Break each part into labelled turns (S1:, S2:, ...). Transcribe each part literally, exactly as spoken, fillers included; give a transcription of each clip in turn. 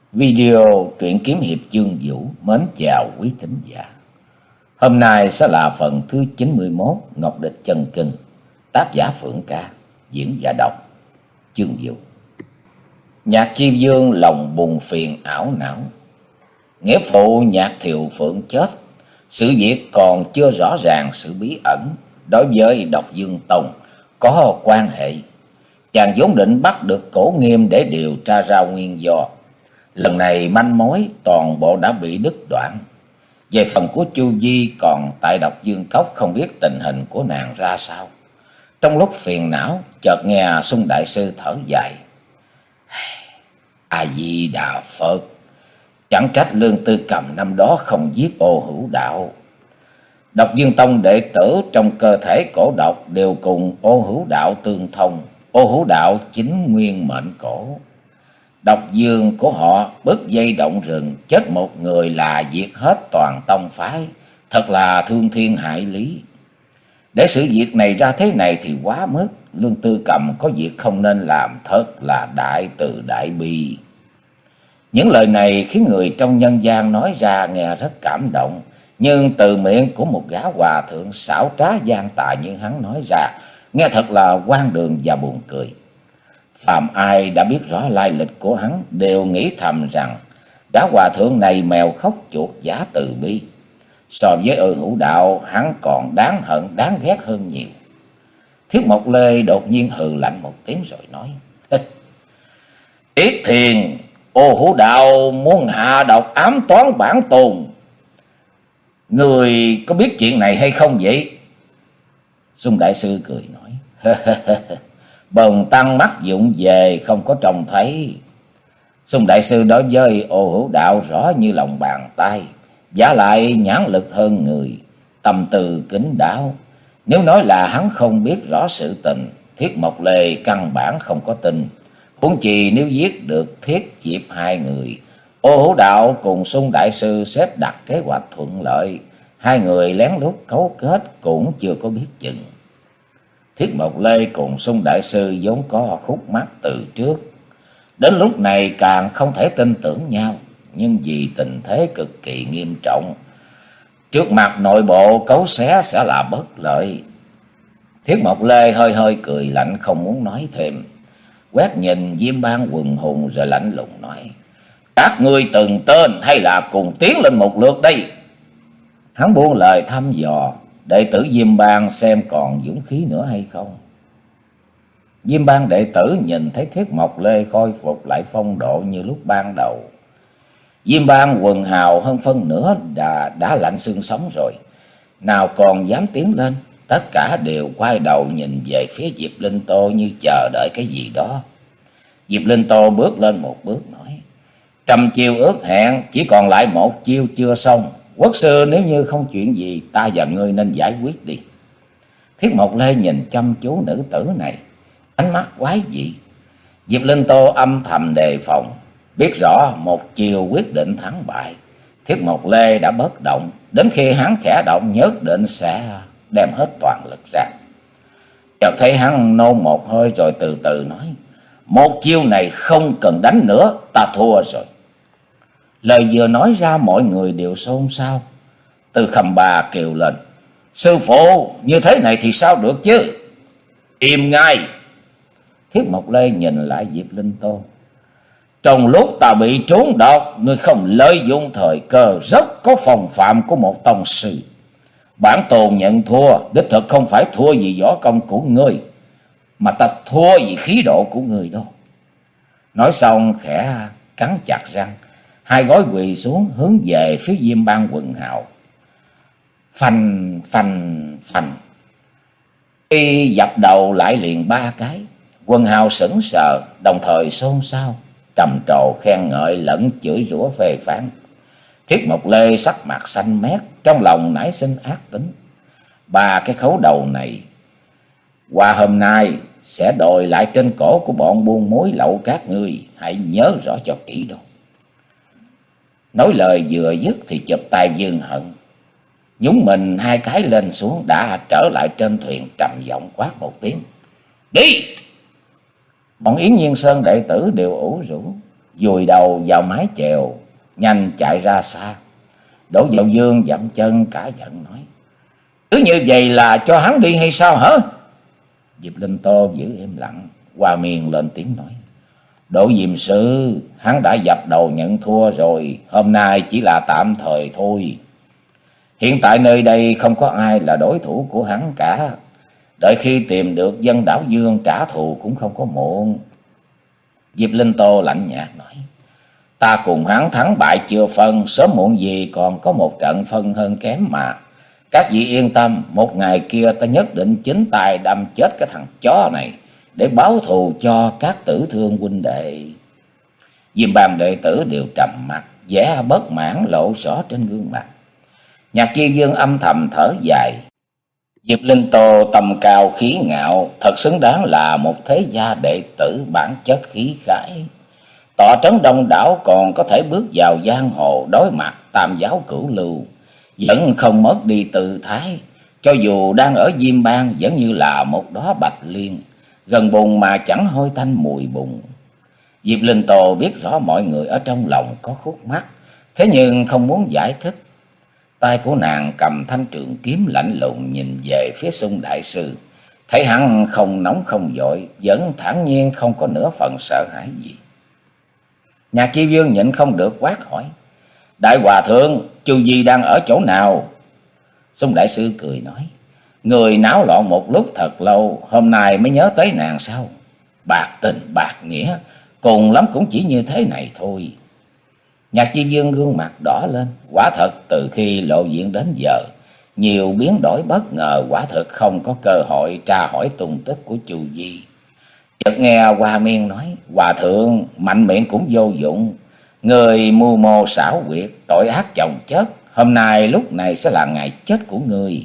S1: Video truyện kiếm hiệp chương Vũ mến chào quý thính giả. Hôm nay sẽ là phần thứ chín mươi mốt Ngọc Địch Chân Kinh, tác giả Phượng Ca, diễn giả đọc chương Vũ. Nhạc Chi Vương lòng buồn phiền ảo não. Nghĩa phụ Nhạc Thiều Phượng chết, sự việc còn chưa rõ ràng, sự bí ẩn đối với Độc Dương Tông có quan hệ. Chàng vốn định bắt được Cổ Nghiêm để điều tra ra nguyên do. Lần này manh mối toàn bộ đã bị đứt đoạn. Về phần của Chu Di còn tại Độc Dương Cốc, không biết tình hình của nàng ra sao. Trong lúc phiền não, chợt nghe Xung đại sư thở dài. A Di Đà Phật, chẳng trách Lương Tư Cầm năm đó không giết Ô Hữu Đạo. Độc Dương Tông đệ tử trong cơ thể cổ độc đều cùng Ô Hữu Đạo tương thông. Ô Hữu Đạo chính nguyên mệnh cổ. Độc Dương của họ bứt dây động rừng, chết một người là diệt hết toàn tông phái, thật là thương thiên hại lý. Để sự việc này ra thế này thì quá mức. Lương Tư Cầm có việc không nên làm, thật là đại từ đại bi. Những lời này khiến người trong nhân gian nói ra nghe rất cảm động, nhưng từ miệng của một gã hòa thượng xảo trá gian tà như hắn nói ra, nghe thật là hoang đường và buồn cười. Phàm ai đã biết rõ lai lịch của hắn đều nghĩ thầm rằng gã hòa thượng này mèo khóc chuột giả từ bi. So với Ô Hữu Đạo, hắn còn đáng hận đáng ghét hơn nhiều. Thiết Mộc Lê đột nhiên hừ lạnh một tiếng rồi nói: Yết Thiền, Ô Hữu Đạo muốn hạ độc ám toán bản tôn, người có biết chuyện này hay không vậy? Xung đại sư cười nói: Bần tăng mắt dụng về không có trông thấy. Xung đại sư đối với Ô Hữu Đạo rõ như lòng bàn tay, giả lại nhãn lực hơn người, tâm tư kín đáo. Nếu nói là hắn không biết rõ sự tình, Thiết Mộc Lê căn bản không có tin. Huống chi nếu giết được Thiết Diệp hai người, Ô Hữu Đạo cùng Xung đại sư xếp đặt kế hoạch thuận lợi, hai người lén lút cấu kết cũng chưa có biết chừng. Thiết Mộc Lê cùng Xung đại sư vốn có khúc mắc từ trước, đến lúc này càng không thể tin tưởng nhau. Nhưng vì tình thế cực kỳ nghiêm trọng, trước mặt nội bộ cấu xé sẽ là bất lợi. Thiết Mộc Lê hơi hơi cười lạnh, không muốn nói thêm, quét nhìn Diêm Bang quần hùng rồi lạnh lùng nói: Các ngươi từng tên hay là cùng tiến lên một lượt đây? Hắn buông lời thăm dò đệ tử Diêm Bang xem còn dũng khí nữa hay không. Diêm Bang đệ tử nhìn thấy Thiết Mộc Lê khôi phục lại phong độ như lúc ban đầu. Diêm Bang quần hào hơn phân nửa đã, đã lạnh xương sống rồi, nào còn dám tiến lên. Tất cả đều quay đầu nhìn về phía Diệp Linh Tô như chờ đợi cái gì đó. Diệp Linh Tô bước lên một bước nói: Trăm chiêu ước hẹn, chỉ còn lại một chiêu chưa xong. Quốc sư, nếu như không chuyện gì, ta và ngươi nên giải quyết đi. Thiết Mộc Lê nhìn chăm chú nữ tử này, ánh mắt quái dị. Diệp Linh Tô âm thầm đề phòng, biết rõ một chiều quyết định thắng bại. Thiết Mộc Lê đã bất động, đến khi hắn khẽ động nhất định sẽ đem hết toàn lực ra. Chợt thấy hắn nôn một hơi rồi từ từ nói: Một chiêu này không cần đánh nữa, ta thua rồi. Lời vừa nói ra mọi người đều xôn xao. Từ Khầm Bà kêu lên: Sư phụ, như thế này thì sao được chứ? Im ngay! Thiết Mộc Lê nhìn lại Diệp Linh Tô: Trong lúc ta bị trốn độc, ngươi không lợi dụng thời cơ, rất có phong phạm của một tông sư. Bản tôn nhận thua, đích thực không phải thua vì võ công của ngươi, mà ta thua vì khí độ của ngươi đó. Nói xong khẽ cắn chặt răng, hai gối quỳ xuống hướng về phía Diêm Bang quần hào. Phanh phanh phanh, y dập đầu lại liền ba cái. Quần hào sững sờ, đồng thời xôn xao, trầm trồ khen ngợi lẫn chửi rủa phê phán. Thiết Mộc Lê sắc mặt xanh mét, trong lòng nảy sinh ác tính. Ba cái khấu đầu này qua hôm nay sẽ đòi lại trên cổ của bọn buôn mối lậu các ngươi, hãy nhớ rõ cho kỹ đó. Nói lời vừa dứt thì chụp tay Dương Hận, nhúng mình hai cái lên xuống, đã trở lại trên thuyền, trầm giọng quát một tiếng: Đi! Bọn Yến Nhiên Sơn đệ tử đều ủ rũ. vùi đầu vào mái chèo, nhanh chạy ra xa. Đỗ Dậu Dương dậm chân cả giận nói: cứ như vậy là cho hắn đi hay sao hả? Diệp Linh Tô giữ im lặng. Hoa Miên lên tiếng nói: Đỗ Diệm Sư, hắn đã dập đầu nhận thua rồi, hôm nay chỉ là tạm thời thôi. Hiện tại nơi đây không có ai là đối thủ của hắn cả. Đợi khi tìm được Dân Đảo Dương trả thù cũng không có muộn. Diệp Linh Tô lạnh nhạt nói: ta cùng hắn thắng bại chưa phân, sớm muộn gì còn có một trận phân hơn kém mà. Các vị yên tâm, một ngày kia ta nhất định chính tay đâm chết cái thằng chó này để báo thù cho các tử thương huynh đệ. Diêm Bang đệ tử đều trầm mặt, vẻ bất mãn lộ rõ trên gương mặt. Nhạc Chi Dương âm thầm thở dài. Diệp Linh Tô tầm cao khí ngạo, thật xứng đáng là một thế gia đệ tử bản chất khí khái. Tọa trấn đông đảo còn có thể bước vào giang hồ đối mặt tam giáo cửu lưu, vẫn không mất đi tự thái. Cho dù đang ở Diêm Bang vẫn như là một đóa bạch liên, gần bùn mà chẳng hôi tanh mùi bùn. Diệp Linh Tô biết rõ mọi người ở trong lòng có khúc mắc, thế nhưng không muốn giải thích. Tay của nàng cầm thanh trường kiếm lạnh lùng nhìn về phía Xung đại sư, thấy hắn không nóng không vội, vẫn thản nhiên không có nửa phần sợ hãi gì. Nhạc Chi Dương nhịn không được quát hỏi: đại hòa thượng, Chu Di đang ở chỗ nào? Xung đại sư cười nói: người náo loạn một lúc thật lâu, hôm nay mới nhớ tới nàng sao? Bạc tình bạc nghĩa, cùng lắm cũng chỉ như thế này thôi. Nhạc Chi Dương gương mặt đỏ lên. Quả thật từ khi lộ diện đến giờ, nhiều biến đổi bất ngờ, quả thực không có cơ hội tra hỏi tung tích của Chu Di. Chợt nghe Hoa Miên nói: hòa thượng, mạnh miệng cũng vô dụng. Người mưu mô xảo quyệt, tội ác chồng chất, hôm nay lúc này sẽ là ngày chết của người.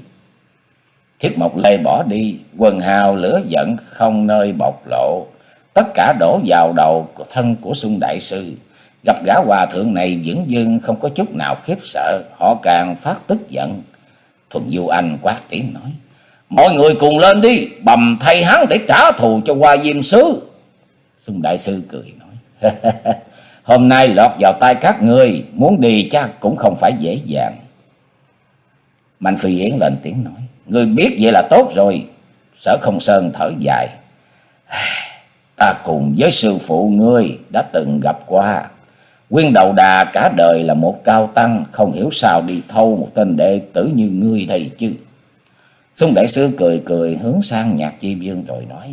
S1: Thiết Mộc Lê bỏ đi, quần hào lửa giận không nơi bộc lộ, tất cả đổ vào đầu thân của Xung đại sư. Gặp gã hòa thượng này dửng dưng không có chút nào khiếp sợ, họ càng phát tức giận. Thuần Du Anh quát tiếng nói: mọi người cùng lên đi, bầm thay hắn để trả thù cho Hoa Diêm Sứ. Xung đại sư cười nói: hôm nay lọt vào tay các ngươi, muốn đi chắc cũng không phải dễ dàng. Mạnh Phi Yến lên tiếng nói: ngươi biết vậy là tốt rồi. Sở Không Sơn thở dài: ta cùng với sư phụ ngươi đã từng gặp qua. Nguyên Đầu Đà cả đời là một cao tăng, không hiểu sao đi thâu một tên đệ tử như ngươi đây chứ. Xung đại sư cười cười hướng sang Nhạc Chi Dương rồi nói: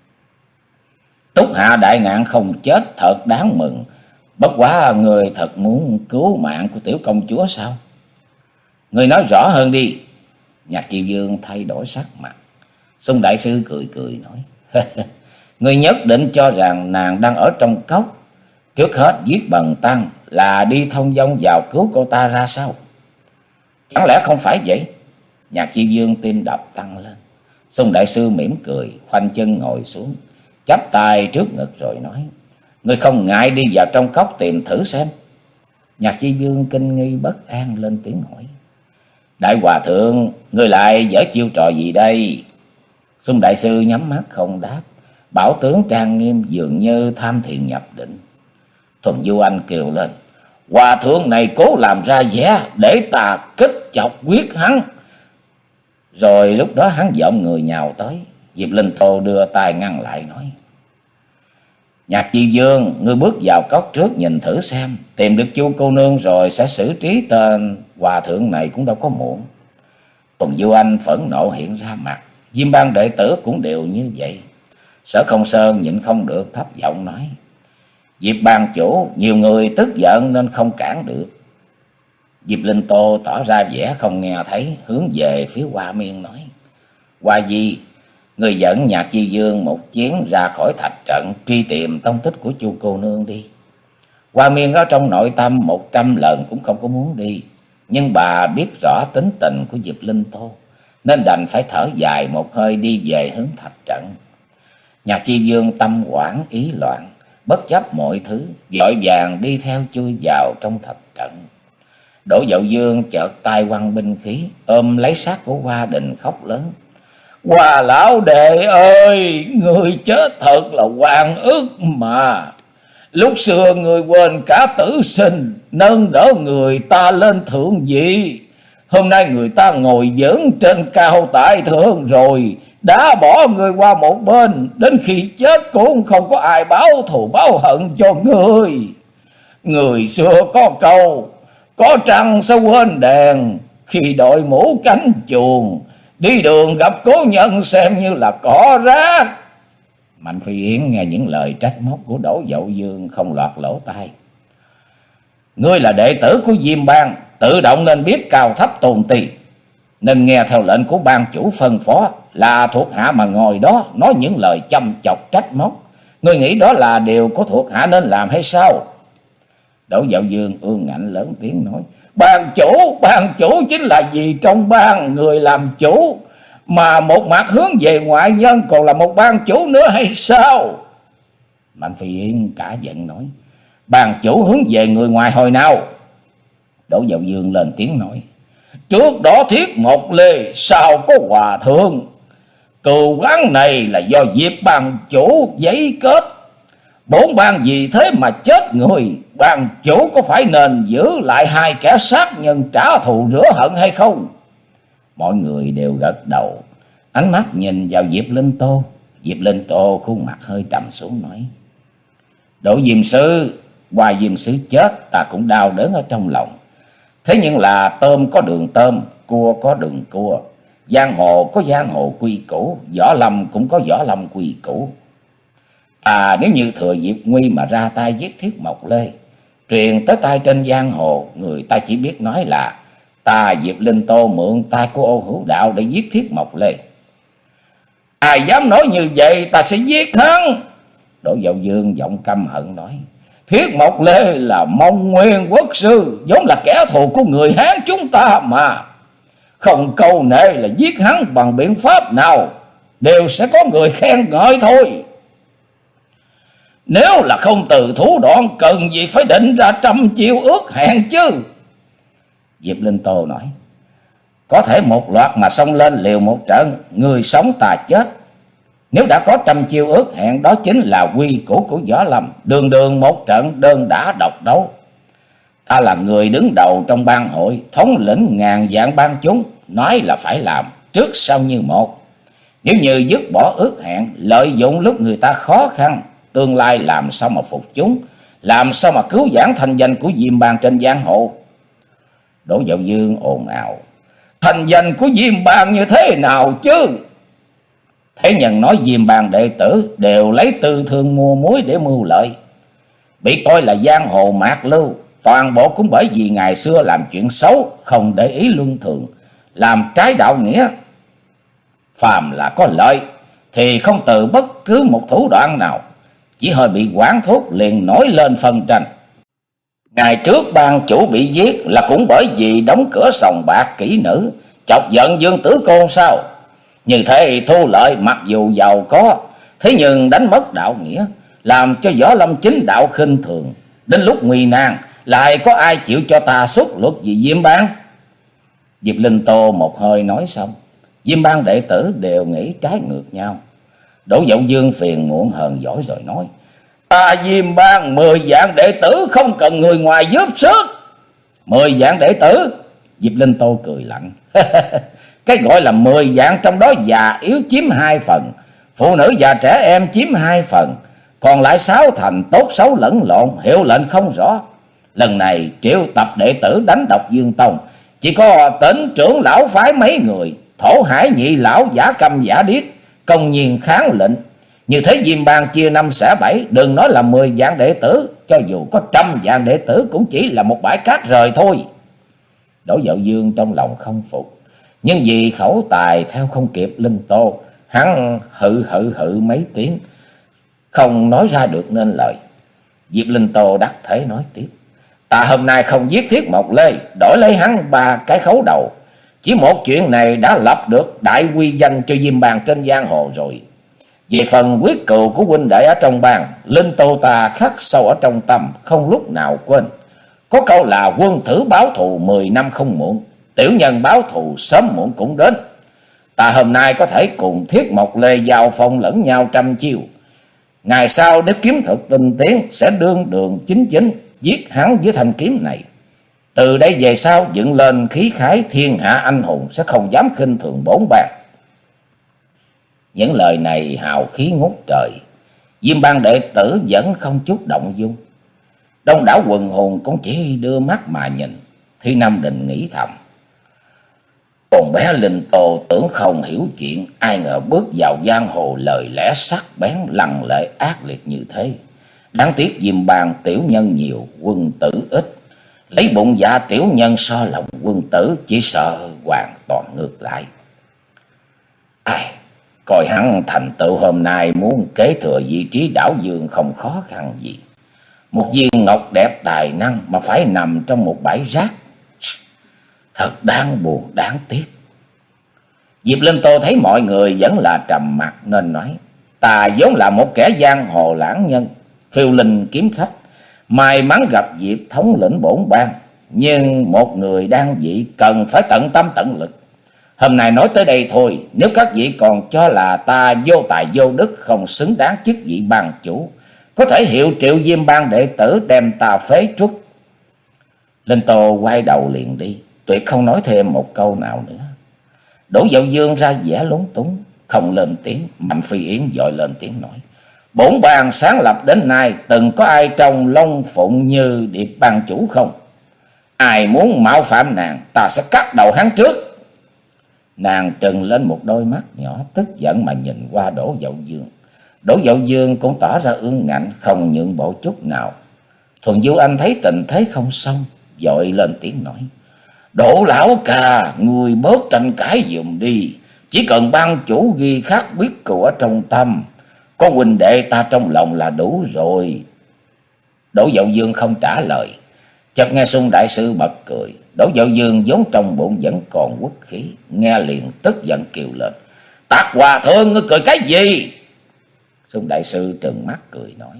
S1: Túc Hạ đại nạn không chết thật đáng mừng. Bất quá người thật muốn cứu mạng của tiểu công chúa sao? Người nói rõ hơn đi. Nhạc Chi Dương thay đổi sắc mặt. Xung đại sư cười cười nói: người nhất định cho rằng nàng đang ở trong cốc, trước hết giết Bần Tăng là đi thông dong vào cứu cô ta ra sao? Chẳng lẽ không phải vậy? Nhạc Chi Dương tim đập tăng lên. Xung đại sư mỉm cười, khoanh chân ngồi xuống, chắp tay trước ngực rồi nói: người không ngại đi vào trong cốc tìm thử xem. Nhạc Chi Dương kinh nghi bất an lên tiếng hỏi: đại hòa thượng, người lại giở chiêu trò gì đây? Xung đại sư nhắm mắt không đáp, bảo tướng trang nghiêm dường như tham thiền nhập định. Thuần Du Anh kêu lên: hòa thượng này cố làm ra vẻ để ta kích chọc quyết hắn. Rồi lúc đó hắn giọng người nhào tới. Diệp Linh Tô đưa tay ngăn lại nói: Nhạc Chi Dương, ngươi bước vào cốc trước nhìn thử xem, tìm được Chu cô nương rồi sẽ xử trí tên hòa thượng này cũng đâu có muộn. Thuần Du Anh phẫn nộ hiện ra mặt, Diêm Bang đệ tử cũng đều như vậy. Sở Không Sơn nhịn không được thấp giọng nói: Diệp Bang chủ, nhiều người tức giận nên không cản được. Diệp Linh Tô tỏ ra vẻ không nghe thấy, hướng về phía Hoa Miên nói: Hoa Di, người dẫn Nhạc Chi Dương một chuyến ra khỏi thạch trận, truy tìm tông tích của Chu cô nương đi. Hoa Miên ở trong nội tâm một trăm lần cũng không có muốn đi, nhưng bà biết rõ tính tình của Diệp Linh Tô, nên đành phải thở dài một hơi đi về hướng thạch trận. Nhạc Chi Dương tâm hoảng ý loạn, bất chấp mọi thứ, vội vàng đi theo chui vào trong thạch trận. Đỗ Dậu Dương chợt tay quăng binh khí, ôm lấy xác của Hoa Đình khóc lớn: Hoa lão đệ ơi, người chết thật là oan ức mà. Lúc xưa người quên cả tử sinh, nâng đỡ người ta lên thượng vị. Hôm nay người ta ngồi vững trên cao tại thượng rồi, đã bỏ người qua một bên, đến khi chết cũng không có ai báo thù báo hận cho người. Người xưa có câu, có trăng sao quên đèn, khi đội mũ cánh chuồng, đi đường gặp cố nhân xem như là cỏ rác. Mạnh Phi Yến nghe những lời trách móc của Đỗ Dậu Dương không lọt lỗ tai. Ngươi là đệ tử của Diêm Bang, tự động nên biết cao thấp tôn ti, nên nghe theo lệnh của ban chủ phân phó, là thuộc hạ mà ngồi đó nói những lời châm chọc trách móc. Ngươi nghĩ đó là điều của thuộc hạ nên làm hay sao? Đỗ Dậu Dương ương ngạnh lớn tiếng nói, ban chủ, ban chủ chính là gì trong bang, người làm chủ mà một mặt hướng về ngoại nhân, còn là một ban chủ nữa hay sao? Mạnh Phi Yến cả giận nói, ban chủ hướng về người ngoài hồi nào? Đỗ Dậu Dương lên tiếng nói, trước đó Thiết Mộc Lê, sau có Hòa Thượng. Cừu oán này là do Diệp ban chủ giấy kết. Bốn ban vì thế mà chết người, ban chủ có phải nên giữ lại hai kẻ sát nhân trả thù rửa hận hay không? Mọi người đều gật đầu, ánh mắt nhìn vào Diệp Linh Tô. Diệp Linh Tô khuôn mặt hơi trầm xuống nói, Đỗ Diêm Sư, Hoài Diêm Sư chết ta cũng đau đớn ở trong lòng. Thế nhưng là tôm có đường tôm, cua có đường cua, giang hồ có giang hồ quy củ, võ lâm cũng có võ lâm quy củ. À, nếu như thừa dịp nguy mà ra tay giết Thiết Mộc Lê, truyền tới tay trên giang hồ, người ta chỉ biết nói là ta Diệp Linh Tô mượn tay của Ô Hữu Đạo để giết Thiết Mộc Lê. Ai dám nói như vậy, ta sẽ giết hắn. Đỗ Dậu Dương giọng căm hận nói, Thiết Mộc Lê là Mông Nguyên quốc sư, vốn là kẻ thù của người Hán chúng ta mà. Không câu nệ là giết hắn bằng biện pháp nào, đều sẽ có người khen ngợi thôi. Nếu là không từ thủ đoạn, cần gì phải định ra trăm chiêu ước hẹn chứ? Diệp Linh Tô nói, có thể một loạt mà xông lên liều một trận, người sống ta chết. Nếu đã có trăm chiêu ước hẹn, đó chính là quy củ của võ lâm, đường đường một trận đơn đả độc đấu. Ta là người đứng đầu trong bang hội, thống lĩnh ngàn vạn bang chúng, nói là phải làm, trước sau như một. Nếu như dứt bỏ ước hẹn, lợi dụng lúc người ta khó khăn, tương lai làm sao mà phục chúng, làm sao mà cứu vãn thanh danh của Diêm Bang trên giang hồ? Đỗ Dậu Dương ồn ào, thanh danh của Diêm Bang như thế nào chứ? Thế nhân nói Diêm Bang đệ tử đều lấy tư thương mua muối để mưu lợi, bị coi là giang hồ mạt lưu, toàn bộ cũng bởi vì ngày xưa làm chuyện xấu, không để ý luân thường, làm trái đạo nghĩa. Phàm là có lợi thì không từ bất cứ một thủ đoạn nào, chỉ hơi bị quảng thốt liền nổi lên phân tranh. Ngày trước ban chủ bị giết là cũng bởi vì đóng cửa sòng bạc kỹ nữ, chọc giận Dương Tử Côn sao? Như thế thu lợi mặc dù giàu có, thế nhưng đánh mất đạo nghĩa, làm cho võ lâm chính đạo khinh thường. Đến lúc nguy nan, lại có ai chịu cho ta xuất luật vì Diêm Bang? Diệp Linh Tô một hơi nói xong, Diêm Bang đệ tử đều nghĩ trái ngược nhau. Đỗ Dậu Dương phiền muộn hờn dỗi rồi nói, ta Diêm Bang mười vạn đệ tử, không cần người ngoài giúp sức. Mười vạn đệ tử? Diệp Linh Tô cười lạnh. Cái gọi là mười vạn, trong đó già yếu chiếm hai phần, phụ nữ và trẻ em chiếm hai phần, còn lại sáu thành tốt xấu lẫn lộn, hiệu lệnh không rõ. Lần này triệu tập đệ tử đánh độc Dương Tông, chỉ có tỉnh trưởng lão phái mấy người, Thổ Hải nhị lão giả câm giả điếc, công nhiên kháng lệnh. Như thế Diêm Bang chia năm xẻ bảy, đừng nói là mười vạn đệ tử, cho dù có trăm vạn đệ tử cũng chỉ là một bãi cát rời thôi. Đỗ Dậu Dương trong lòng không phục, nhưng vì khẩu tài theo không kịp Linh Tô, hắn hự hự hự mấy tiếng, không nói ra được nên lời. Diệp Linh Tô đắc thế nói tiếp, ta hôm nay không giết Thiết Mộc Lê, đổi lấy hắn ba cái khấu đầu. Chỉ một chuyện này đã lập được đại quy danh cho Diêm Bang trên giang hồ rồi. Về phần quyết cừu của huynh đệ ở trong bang, Linh Tô ta khắc sâu ở trong tâm, không lúc nào quên. Có câu là quân thử báo thù mười năm không muộn, tiểu nhân báo thù sớm muộn cũng đến. Ta hôm nay có thể cùng Thiết Mộc Lê giao phong lẫn nhau trăm chiêu, Ngày sau nếu kiếm thuật tinh tiến sẽ đương đường chính chính giết hắn với thanh kiếm này. Từ đây về sau dựng lên khí khái thiên hạ anh hùng, sẽ không dám khinh thường bổn bang. Những lời này hào khí ngút trời. Diêm bang đệ tử vẫn không chút động dung. Đông đảo quần hùng cũng chỉ đưa mắt mà nhìn. Thi Nam Định nghĩ thầm, con bé Linh Tô tưởng không hiểu chuyện, ai ngờ bước vào giang hồ lời lẽ sắc bén lăng lệ ác liệt như thế. Đáng tiếc Diêm bang tiểu nhân nhiều, quân tử ít. Lấy bụng dạ tiểu nhân so lòng quân tử, chỉ sợ hoàn toàn ngược lại. Ai, coi hắn thành tựu hôm nay muốn kế thừa vị trí đảo dương không khó khăn gì. Một viên ngọc đẹp tài năng mà phải nằm trong một bãi rác, thật đáng buồn đáng tiếc. Diệp Linh Tô thấy mọi người vẫn là trầm mặc nên nói, ta vốn là một kẻ giang hồ lãng nhân, phiêu linh kiếm khách, may mắn gặp dịp thống lĩnh bổn bang. Nhưng một người đang vị cần phải tận tâm tận lực. Hôm nay nói tới đây thôi, nếu các vị còn cho là ta vô tài vô đức, không xứng đáng chức vị bang chủ, có thể hiệu triệu Diêm bang đệ tử đem ta phế truất. Linh Tô quay đầu liền đi, tuyệt không nói thêm một câu nào nữa. Đỗ Dậu Dương ra vẻ lúng túng, không lên tiếng. Mạnh Phi Yến vội lên tiếng nói, bổn bang sáng lập đến nay từng có ai trong Long Phụng như Điệp bang chủ không? Ai muốn mạo phạm nàng, ta sẽ cắt đầu hắn trước. Nàng trừng lên một đôi mắt nhỏ tức giận mà nhìn qua Đỗ Dậu Dương. Đỗ Dậu Dương cũng tỏ ra ương ngạnh, không nhượng bộ chút nào. Thuần Du Anh thấy tình thế không xong, vội lên tiếng nói, Đỗ lão ca, người bớt tranh cãi giùm đi. Chỉ cần ban chủ ghi khắc biết cừu ở trong tâm, có huynh đệ ta trong lòng là đủ rồi. Đỗ Dậu Dương không trả lời. Chợt nghe Xuân đại sư bật cười. Đỗ Dậu Dương vốn trong bụng vẫn còn uất khí, nghe liền tức giận kêu lên, Tạc hòa thượng, ngươi cười cái gì? Xuân đại sư trừng mắt cười nói,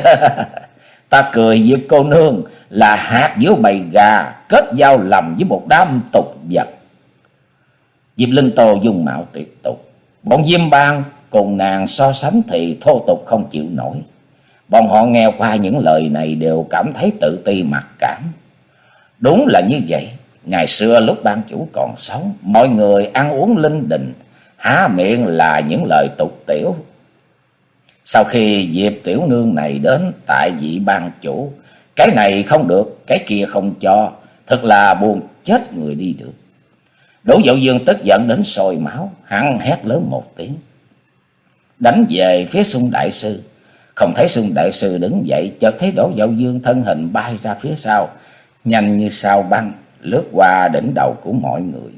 S1: ta cười với cô nương là hạt giữa bầy gà kết giao lầm với một đám tục vật. Diệp Linh Tô dung mạo tuyệt tục, bọn Diêm bang cùng nàng so sánh thì thô tục không chịu nổi. Bọn họ nghe qua những lời này đều cảm thấy tự ti mặc cảm. Đúng là như vậy, ngày xưa lúc ban chủ còn sống, mọi người ăn uống linh đình, há miệng là những lời tục tiểu. Sau khi Diệp tiểu nương này đến tại vị ban chủ, cái này không được, cái kia không cho, thật là buồn chết người đi được. Đỗ Dậu Dương tức giận đến sôi máu, hắn hét lớn một tiếng, đánh về phía Xuân đại sư. Không thấy Xuân đại sư đứng dậy, chợt thấy Đỗ Dậu Dương thân hình bay ra phía sau, nhanh như sao băng, lướt qua đỉnh đầu của mọi người.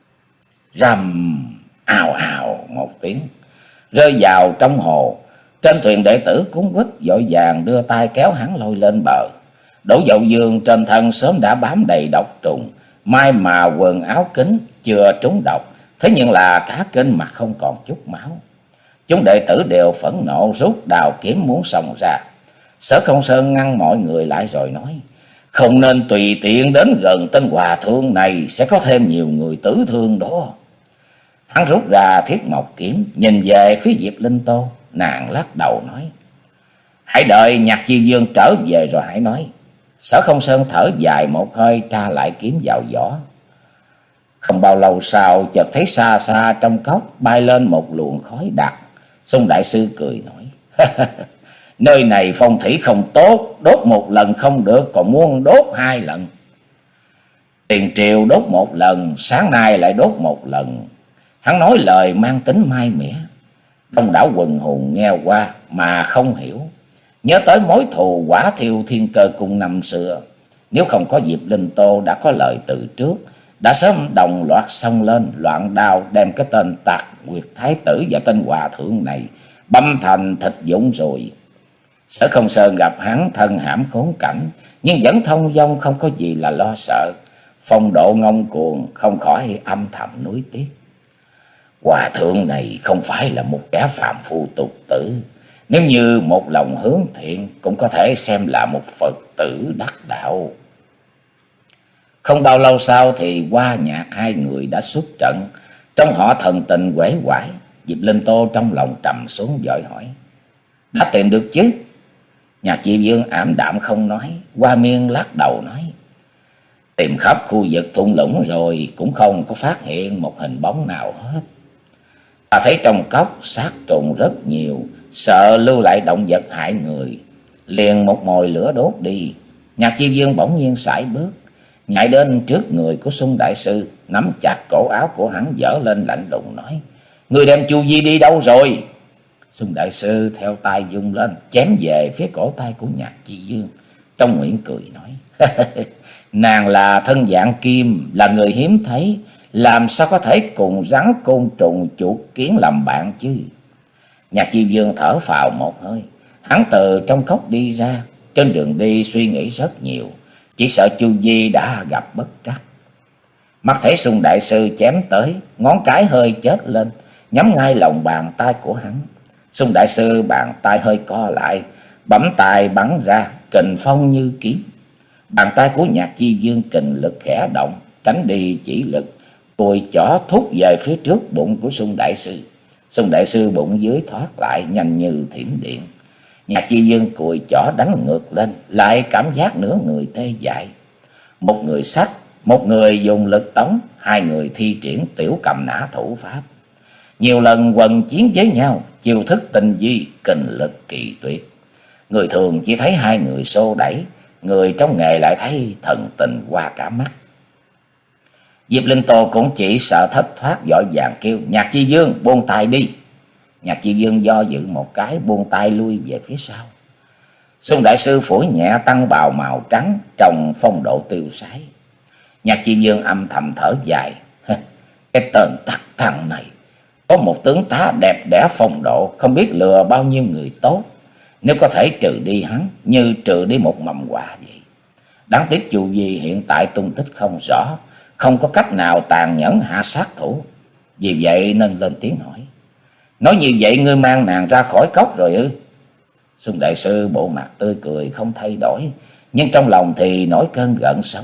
S1: Rầm, ào ào một tiếng, rơi vào trong hồ. Trên thuyền đệ tử cúng quýt vội vàng đưa tay kéo hắn lôi lên bờ. Đỗ Dậu Dương trên thân sớm đã bám đầy độc trùng, may mà quần áo kín chưa trúng độc, thế nhưng là cả kinh mặt không còn chút máu. Chúng đệ tử đều phẫn nộ rút đào kiếm muốn xông ra. Sở Không Sơn ngăn mọi người lại rồi nói, không nên tùy tiện đến gần tên hòa thượng này, sẽ có thêm nhiều người tử thương đó. Hắn rút ra thiết mộc kiếm, nhìn về phía Diệp Linh Tô. Nàng lắc đầu nói, hãy đợi Nhạc Chiêu Dương trở về rồi hãy nói. Sở Không Sơn thở dài một hơi, tra lại kiếm vào vỏ. Không bao lâu sau, chợt thấy xa xa trong cốc bay lên một luồng khói đặc. Xuân đại sư cười nói, nơi này phong thủy không tốt, đốt một lần không được, còn muốn đốt hai lần. Tiền triều đốt một lần, sáng nay lại đốt một lần. Hắn nói lời mang tính mai mỉa. Đông đảo quần hùng nghe qua mà không hiểu, nhớ tới mối thù Quả Thiêu Thiên Cơ Cung năm xưa. Nếu không có Diệp Linh Tô đã có lời từ trước, đã sớm đồng loạt xông lên loạn đao, đem cái tên Tạc Nguyệt Thái Tử và tên hòa thượng này băm thành thịt vụn rồi. Sở Không Sơn gặp hắn thân hãm khốn cảnh, nhưng vẫn thông dong, không có gì là lo sợ. Phong độ ngông cuồng, không khỏi âm thầm nuối tiếc. Hòa thượng này không phải là một kẻ phàm phu tục tử, nếu như một lòng hướng thiện cũng có thể xem là một Phật tử đắc đạo. Không bao lâu sau thì Hoa Nhạc hai người đã xuất trận, trong họ thần tình quể quải. Diệp Linh Tô trong lòng trầm xuống vội hỏi, Đã tìm được chứ? Nhạc Chi Dương ảm đạm không nói, Hoa Miên lắc đầu nói: Tìm khắp khu vực thung lũng rồi cũng không có phát hiện một hình bóng nào hết. Ta thấy trong cốc xác trùng rất nhiều, sợ lưu lại động vật hại người, liền một mồi lửa đốt đi. Nhạc Chi Dương bỗng nhiên sải bước, nhảy đến trước người của Xung đại sư, nắm chặt cổ áo của hắn giở lên lạnh lùng nói: Người đem Chu Di đi đâu rồi? Xung đại sư theo tay vung lên, chém về phía cổ tay của Nhạc Chi Dương, trong miệng cười nói: Nàng là thân dạng kim, là người hiếm thấy, làm sao có thể cùng rắn côn trùng chuột kiến làm bạn chứ? Nhạc Chi Dương thở phào một hơi, hắn từ trong cốc đi ra, trên đường đi suy nghĩ rất nhiều, chỉ sợ Chu Di đã gặp bất trắc. Mắt thấy Xung đại sư chém tới, ngón cái hơi chớp lên, nhắm ngay lòng bàn tay của hắn. Xung đại sư bàn tay hơi co lại, bấm tay bắn ra, kình phong như kiếm. Bàn tay của Nhạc Chi Dương kình lực khẽ động, tránh đi chỉ lực, cùi chỏ thúc về phía trước bụng của Xung đại sư. Xung đại sư bụng dưới thoát lại nhanh như thiểm điện. Nhạc Chi Dương cùi chỏ đánh ngược lên, lại cảm giác nửa người tê dại. Một người sách, một người dùng lực tống, hai người thi triển tiểu cầm nã thủ pháp. Nhiều lần quần chiến với nhau, chiêu thức tinh vi, kình lực kỳ tuyệt. Người thường chỉ thấy hai người xô đẩy, người trong nghề lại thấy thần tình qua cả mắt. Diệp Linh Tô cũng chỉ sợ thất thoát, vội vàng kêu: Nhạc Chi Dương buông tay đi. Nhạc Chi Dương do dự một cái, buông tay lui về phía sau. Xung đại sư phủi nhẹ tăng bào màu trắng, trông phong độ tiêu sái. Nhạc Chi Dương âm thầm thở dài: Cái tên tặc thằng này có một tướng tá đẹp đẽ phong độ, không biết lừa bao nhiêu người tốt. Nếu có thể trừ đi hắn, như trừ đi một mầm quả vậy. Đáng tiếc Chu Di hiện tại tung tích không rõ, không có cách nào tàn nhẫn hạ sát thủ. Vì vậy nên lên tiếng hỏi: Nói như vậy ngươi mang nàng ra khỏi cốc rồi ư? Xung đại sư bộ mặt tươi cười không thay đổi, nhưng trong lòng thì nổi cơn gợn sóng.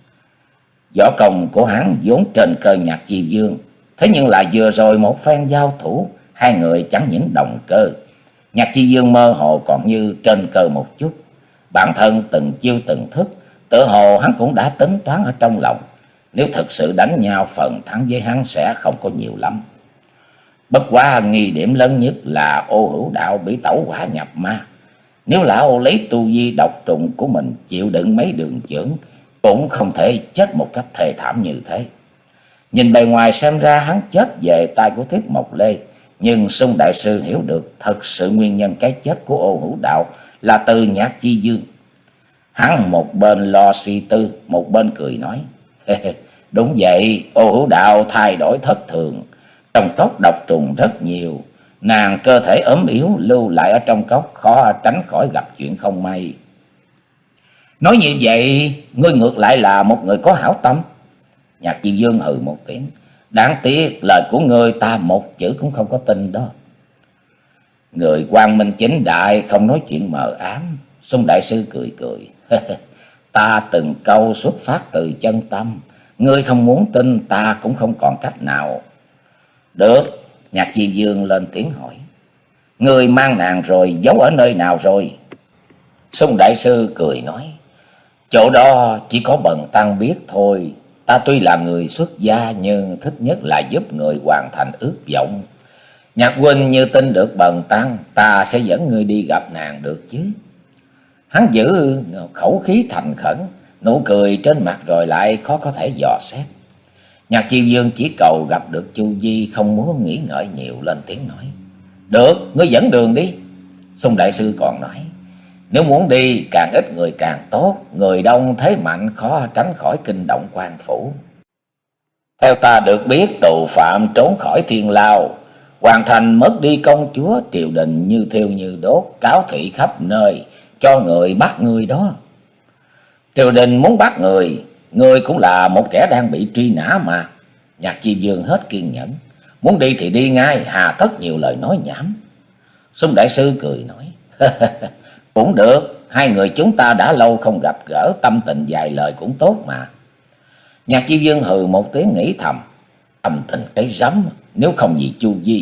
S1: Võ công của hắn vốn trên cơ Nhạc Chi Dương, thế nhưng lại vừa rồi một phen giao thủ, hai người chẳng những đồng cơ. Nhạc Chi Dương mơ hồ còn như trên cơ một chút, bản thân từng chiêu từng thức, tự hồ hắn cũng đã tính toán ở trong lòng. Nếu thực sự đánh nhau, phần thắng với hắn sẽ không có nhiều lắm. Bất quá nghi điểm lớn nhất là Ô Hữu Đạo bị tẩu hỏa nhập ma. Nếu lão lấy tu vi độc trùng của mình chịu đựng mấy đường chưởng, cũng không thể chết một cách thê thảm như thế. Nhìn bề ngoài xem ra hắn chết về tay của Thiết Mộc Lê, nhưng Xung đại sư hiểu được thật sự nguyên nhân cái chết của Ô Hữu Đạo là từ Nhạc Chi Dương. Hắn một bên lo suy tư, một bên cười nói: Đúng vậy, Ô Hữu Đạo thay đổi thất thường, trong cốc độc trùng rất nhiều, nàng cơ thể ốm yếu lưu lại ở trong cốc, khó tránh khỏi gặp chuyện không may. Nói như vậy, ngươi ngược lại là một người có hảo tâm. Nhạc Chi Dương hừ một tiếng: Đáng tiếc lời của ngươi ta một chữ cũng không có tin đó. Người quang minh chính đại, không nói chuyện mờ ám. Xung đại sư cười cười: Ta từng câu xuất phát từ chân tâm, ngươi không muốn tin ta cũng không còn cách nào. Được. Nhạc Chi Dương lên tiếng hỏi: Ngươi mang nàng rồi giấu ở nơi nào rồi? Xung đại sư cười nói: Chỗ đó chỉ có bần tăng biết thôi. Ta tuy là người xuất gia, nhưng thích nhất là giúp người hoàn thành ước vọng. Nhạc huynh như tin được bần tăng, ta sẽ dẫn ngươi đi gặp nàng được chứ. Hắn giữ khẩu khí thành khẩn, nụ cười trên mặt rồi lại khó có thể dò xét. Nhạc Chi Dương chỉ cầu gặp được Chu Di, không muốn nghĩ ngợi nhiều, lên tiếng nói: Được, ngươi dẫn đường đi. Xung đại sư còn nói: Nếu muốn đi, càng ít người càng tốt, người đông thế mạnh, khó tránh khỏi kinh động quan phủ. Theo ta được biết, tù phạm trốn khỏi thiên lao, hoàn thành mất đi công chúa, triều đình như thiêu như đốt, cáo thị khắp nơi, cho người bắt người đó. Triều đình muốn bắt người, người cũng là một kẻ đang bị truy nã mà. Nhạc Chi Dương hết kiên nhẫn: Muốn đi thì đi ngay, hà tất nhiều lời nói nhảm. Xung đại sư cười nói: Cũng được, hai người chúng ta đã lâu không gặp gỡ, tâm tình vài lời cũng tốt mà. Nhạc Chi Dương hừ một tiếng nghĩ thầm: Tâm tình cái rắm, nếu không vì Chu Di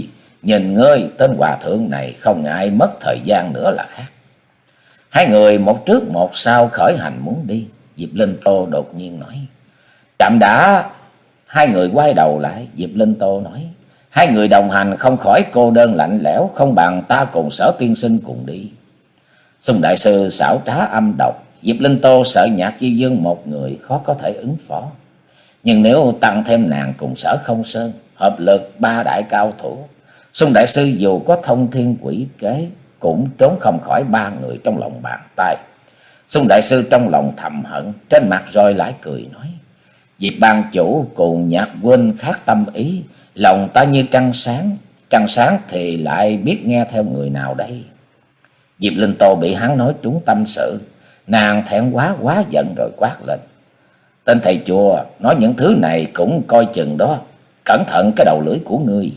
S1: Nhìn ngươi tên hòa thượng này không ngại mất thời gian nữa là khác. Hai người một trước một sau khởi hành muốn đi. Diệp Linh Tô đột nhiên nói: Chậm đã. Hai người quay đầu lại. Diệp Linh Tô nói: Hai người đồng hành không khỏi cô đơn lạnh lẽo, không bằng ta cùng Sở tiên sinh cùng đi. Xung đại sư xảo trá âm độc, Diệp Linh Tô sợ Nhạc Chi Dương một người khó có thể ứng phó. Nhưng nếu tăng thêm nàng cùng Sở Không Sơn, hợp lực ba đại cao thủ, Xung đại sư dù có thông thiên quỷ kế cũng trốn không khỏi ba người trong lòng bàn tay. Xung đại sư trong lòng thầm hận, trên mặt rồi lại cười nói: Diệp ban chủ cùng Nhạc huynh khác tâm ý, lòng ta như trăng sáng, trăng sáng thì lại biết nghe theo người nào đây? Diệp Linh Tô bị hắn nói trúng tâm sự, nàng thẹn quá quá giận rồi quát lên: Tên thầy chùa, nói những thứ này cũng coi chừng đó, cẩn thận cái đầu lưỡi của ngươi.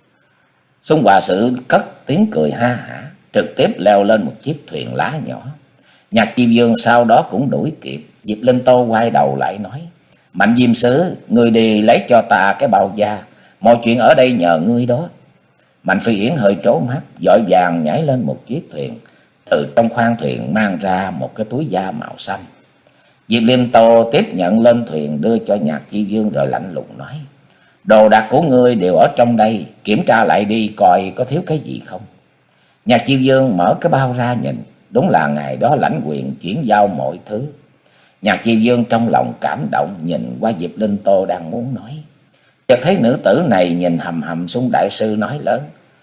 S1: Xung hòa sự cất tiếng cười ha hả, trực tiếp leo lên một chiếc thuyền lá nhỏ. Nhạc Chi Dương sau đó cũng đuổi kịp. Diệp Linh Tô quay đầu lại nói: Mạnh Diêm Sứ, ngươi đi lấy cho ta cái bao da, mọi chuyện ở đây nhờ ngươi đó. Mạnh Phi Yến hơi trố mắt, vội vàng nhảy lên một chiếc thuyền, từ trong khoang thuyền mang ra một cái túi da màu xanh. Diệp Linh Tô tiếp nhận lên thuyền đưa cho Nhạc Chi Dương rồi lạnh lùng nói: Đồ đạc của ngươi đều ở trong đây, kiểm tra lại đi coi có thiếu cái gì không. Nhạc Chi Dương mở cái bao ra nhìn, đúng là ngày đó lãnh quyền chuyển giao mọi thứ. Nhạc Chi Dương trong lòng cảm động, nhìn qua Diệp Linh Tô đang muốn nói, chợt thấy nữ tử này nhìn hầm hầm Xung đại sư nói lớn: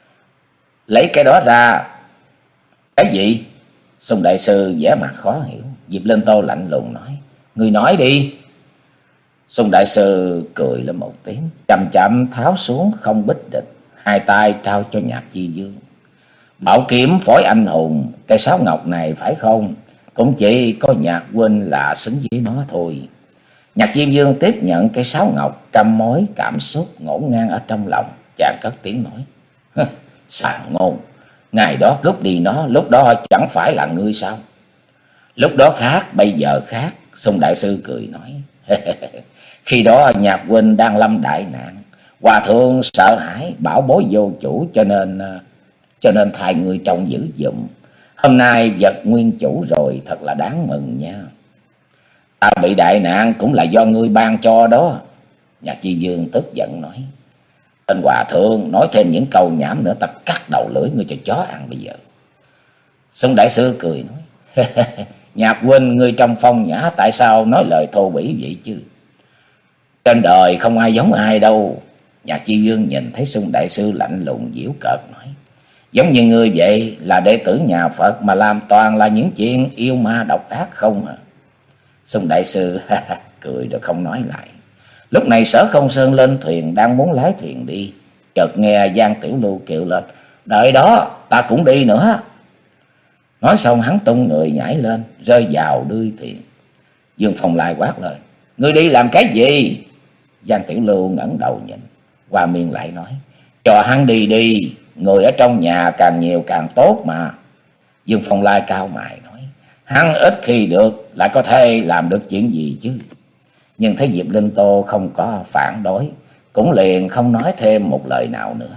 S1: Lấy cái đó ra. Cái gì? Xung đại sư vẻ mặt khó hiểu. Diệp Linh Tô lạnh lùng nói: Ngươi nói đi. Xung đại sư cười lên một tiếng, chậm chậm tháo xuống không bích địch, hai tay trao cho Nhạc Chi Dương. Bảo kiếm phối anh hùng, cây sáo ngọc này phải không? Cũng chỉ có Nhạc huynh là xứng với nó thôi. Nhạc Chi Dương tiếp nhận cây sáo ngọc, trăm mối cảm xúc ngổn ngang ở trong lòng, chàng cất tiếng nói: Sàng ngôn, ngày đó cướp đi nó, lúc đó chẳng phải là ngươi sao? Lúc đó khác, bây giờ khác. Xung đại sư cười nói: Khi đó Nhạc huynh đang lâm đại nạn, hòa thượng sợ hãi bảo bối vô chủ, cho nên cho nên thay người trông giữ giùm. Hôm nay vật nguyên chủ rồi, thật là đáng mừng nha. Ta bị đại nạn cũng là do ngươi ban cho đó. Nhạc Chi Dương tức giận nói: Tên hòa thượng nói thêm những câu nhảm nữa, ta cắt đầu lưỡi ngươi cho chó ăn bây giờ. Xung đại sư cười nói: Nhạc huynh ngươi trong phong nhã, tại sao nói lời thô bỉ vậy chứ? Trên đời không ai giống ai đâu. Nhạc Chi Dương nhìn thấy Xung đại sư lạnh lùng giễu cợt nói: Giống như ngươi vậy, là đệ tử nhà Phật mà làm toàn là những chuyện yêu ma độc ác không à? Xung đại sư cười rồi không nói lại. Lúc này Sở Không Sơn lên thuyền đang muốn lái thuyền đi, chợt nghe Giang Tiểu Lưu kêu lên: Đợi đó, ta cũng đi nữa. Nói xong hắn tung người nhảy lên, rơi vào đuôi thuyền. Dương Phong lại quát lời: Ngươi đi làm cái gì? Giang Tiểu Lưu ngẩng đầu nhìn, qua miệng lại nói: Cho hắn đi đi, người ở trong nhà càng nhiều càng tốt mà. Dương Phong Lai cao mày nói: Hắn ít khi được, lại có thể làm được chuyện gì chứ? Nhưng thấy Diệp Linh Tô không có phản đối, cũng liền không nói thêm một lời nào nữa.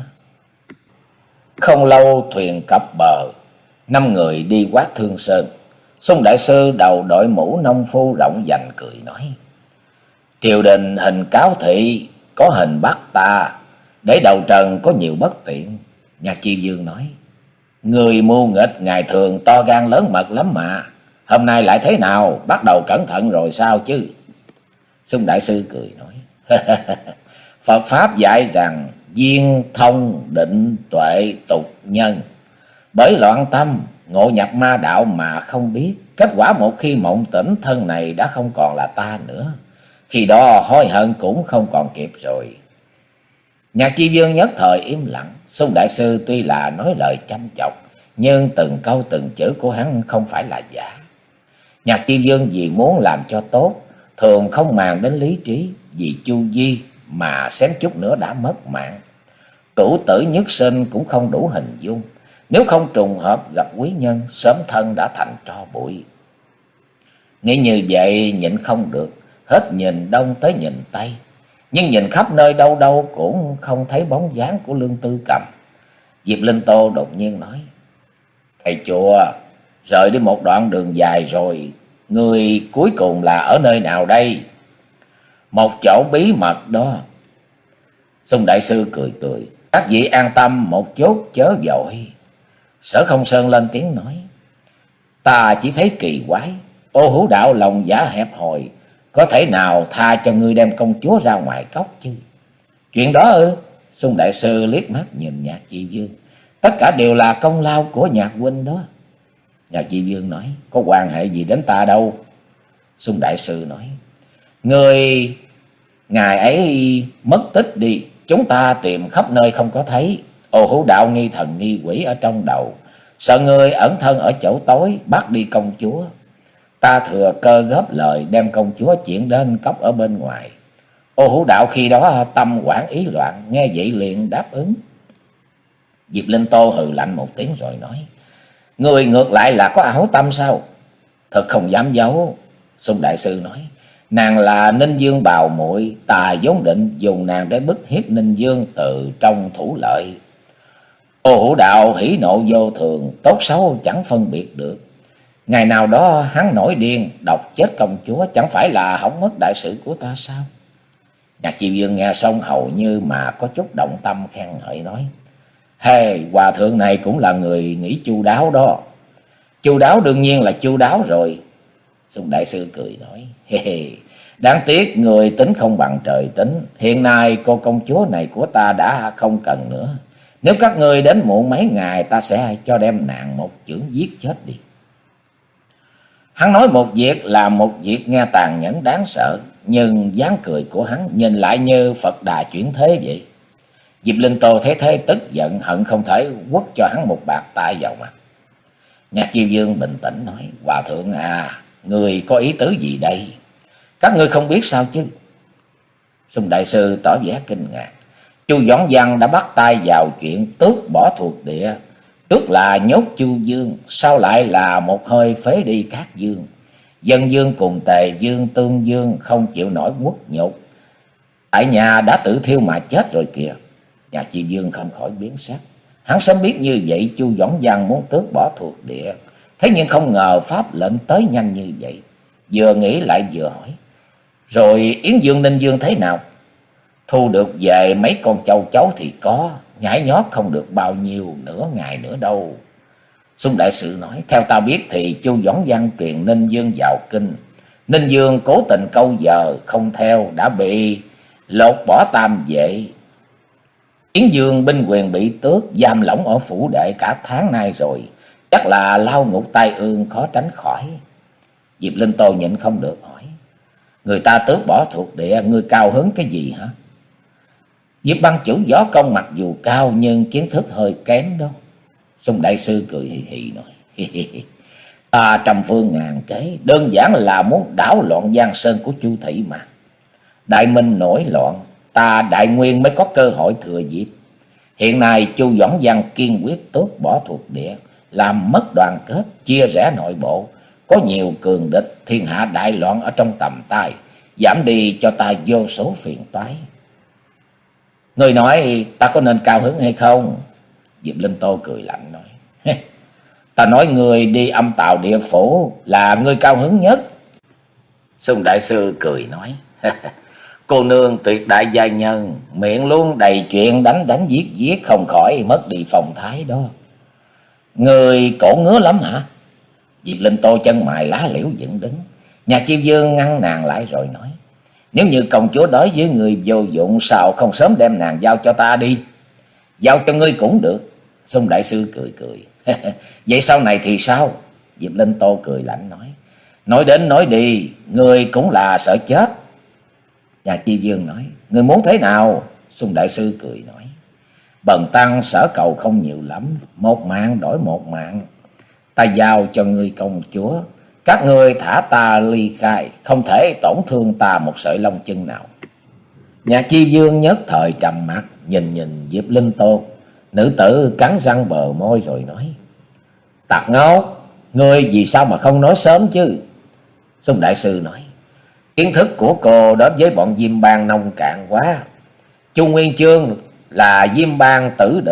S1: Không lâu thuyền cập bờ, năm người đi quát Thương Sơn. Xung đại sư đầu đội mũ nông phu rộng vành cười nói: Triều đình hình cáo thị, có hình bắt ta, để đầu trần có nhiều bất tiện. Nhạc Chi Dương nói: Người mưu nghịch ngày thường to gan lớn mật lắm mà, hôm nay lại thế nào, bắt đầu cẩn thận rồi sao chứ? Xung đại sư cười nói: Phật Pháp dạy rằng duyên thông định tuệ tục nhân, bởi loạn tâm ngộ nhập ma đạo mà không biết, kết quả một khi mộng tỉnh, thân này đã không còn là ta nữa, khi đó hối hận cũng không còn kịp rồi. Nhạc Chi Dương nhất thời im lặng. Xung đại sư tuy là nói lời chăm chọc, nhưng từng câu từng chữ của hắn không phải là giả. Nhạc Chi Dương vì muốn làm cho tốt, thường không màng đến lý trí, vì chu di mà xém chút nữa đã mất mạng. Cửu tử nhất sinh cũng không đủ hình dung, nếu không trùng hợp gặp quý nhân, sớm thân đã thành tro bụi. Nghĩ như vậy nhịn không được, hết nhìn đông tới nhìn tây, nhưng nhìn khắp nơi đâu đâu cũng không thấy bóng dáng của Lương Tư Cầm. Diệp Linh Tô đột nhiên nói: Thầy chùa, rời đi một đoạn đường dài rồi, người cuối cùng là ở nơi nào đây? Một chỗ bí mật đó. Xung đại sư cười cười: Các vị an tâm một chút chớ vội. Sở Không Sơn lên tiếng nói: Ta chỉ thấy kỳ quái, Ô Hữu đạo lòng dạ hẹp hòi, có thể nào tha cho ngươi đem công chúa ra ngoài cốc chứ? Chuyện đó ư? Xung đại sư liếc mắt nhìn Nhạc Chi Vương: Tất cả đều là công lao của Nhạc huynh đó. Nhạc Chi Vương nói: Có quan hệ gì đến ta đâu. Xung đại sư nói: Người ngài ấy mất tích đi, chúng ta tìm khắp nơi không có thấy. Ô Hữu đạo nghi thần nghi quỷ ở trong đầu, sợ người ẩn thân ở chỗ tối bắt đi công chúa. Ta thừa cơ góp lời đem công chúa chuyển đến cốc ở bên ngoài. Ô Hữu đạo khi đó tâm hoảng ý loạn, nghe vậy liền đáp ứng. Diệp Linh Tô hừ lạnh một tiếng rồi nói: Người ngược lại là có ảo tâm sao? Thật không dám giấu. Xung đại sư nói: Nàng là Ninh Dương bào muội, ta vốn định dùng nàng để bức hiếp Ninh Dương từ trong thủ lợi. Ô Hữu đạo hỉ nộ vô thường, tốt xấu chẳng phân biệt được. Ngày nào đó hắn nổi điên độc chết công chúa, chẳng phải là hỏng mất đại sự của ta sao? Nhạc Chi Vương nghe xong hầu như mà có chút động tâm khen ngợi nói: Hey, hòa thượng này cũng là người nghĩ chu đáo đó. Chu đáo đương nhiên là chu đáo rồi. Xung đại sư cười nói: Hey, hey, đáng tiếc người tính không bằng trời tính. Hiện nay cô công chúa này của ta đã không cần nữa. Nếu các người đến muộn mấy ngày, ta sẽ cho đem nàng một chưởng giết chết đi. Hắn nói một việc là một việc nghe tàn nhẫn đáng sợ, nhưng dáng cười của hắn nhìn lại như Phật Đà chuyển thế vậy. Diệp Linh Tô thấy thế tức giận, hận không thể quất cho hắn một bạt tay vào mặt. Nhạc Chi Vương bình tĩnh nói: Hòa thượng à, người có ý tứ gì đây? Các ngươi không biết sao chứ? Xung đại sư tỏ vẻ kinh ngạc. Chu Doãn Văn đã bắt tay vào chuyện tước bỏ thuộc địa. Trước là nhốt Chu Dương, sau lại là một hơi phế đi Các Dương. Dân Dương cùng Tề Dương, Tương Dương không chịu nổi quất nhục, tại nhà đã tự thiêu mà chết rồi kìa. Nhạc Chi Vương không khỏi biến sắc. Hắn sớm biết như vậy Chu Doãn Văn muốn tước bỏ thuộc địa, thế nhưng không ngờ pháp lệnh tới nhanh như vậy. Vừa nghĩ lại vừa hỏi: Rồi Yến Dương Ninh Dương thế nào? Thu được về mấy con châu chấu thì có, nhảy nhót không được bao nhiêu nửa ngày nữa đâu. Xung đại sự nói: Theo ta biết thì Chu Doãn Văn truyền Ninh Dương vào kinh. Ninh Dương cố tình câu giờ không theo, đã bị lột bỏ tam vệ. Yến Dương binh quyền bị tước, giam lỏng ở phủ đệ cả tháng nay rồi, chắc là lao ngục tai ương khó tránh khỏi. Diệp Linh Tô nhịn không được hỏi: Người ta tước bỏ thuộc địa, ngươi cao hứng cái gì hả? Diệp Băng chủ võ công mặc dù cao nhưng kiến thức hơi kém đó. Xung đại sư cười hì hì nói: hi hi hi. Ta trăm phương ngàn kế, đơn giản là muốn đảo loạn giang sơn của Chu thị mà. Đại Minh nổi loạn, ta Đại Nguyên mới có cơ hội thừa dịp. Hiện nay Chu Doãn Văn kiên quyết tước bỏ thuộc địa, làm mất đoàn kết, chia rẽ nội bộ, có nhiều cường địch, thiên hạ đại loạn ở trong tầm tay, giảm đi cho ta vô số phiền toái. Người nói ta có nên cao hứng hay không? Diệp Linh Tô cười lạnh nói: Ta nói người đi âm tào địa phủ là người cao hứng nhất. Xung đại sư cười nói: Cô nương tuyệt đại gia nhân, miệng luôn đầy chuyện đánh đánh giết giết, không khỏi mất đi phong thái đó. Người cổ ngứa lắm hả? Diệp Linh Tô chân mày lá liễu dựng đứng. Nhạc Chi Vương ngăn nàng lại rồi nói: Nếu như công chúa đối với người vô dụng, sao không sớm đem nàng giao cho ta đi? Giao cho ngươi cũng được. Xung đại sư cười cười: Vậy sau này thì sao? Diệp Linh Tô cười lạnh nói: Nói đến nói đi, ngươi cũng là sợ chết. Nhạc Chi Vương nói: Ngươi muốn thế nào? Xung đại sư cười nói: Bần tăng sở cầu không nhiều lắm, một mạng đổi một mạng. Ta giao cho ngươi công chúa, các ngươi thả ta ly khai, không thể tổn thương ta một sợi lông chân nào. Nhạc Chi Vương nhất thời trầm mặt, nhìn nhìn Diệp Linh Tô. Nữ tử cắn răng bờ môi rồi nói: Tặc ngốc, ngươi vì sao mà không nói sớm chứ? Xung đại sư nói: Kiến thức của cô đối với bọn Diêm Bang nông cạn quá. Chu Nguyên Chương là Diêm Bang tử địch,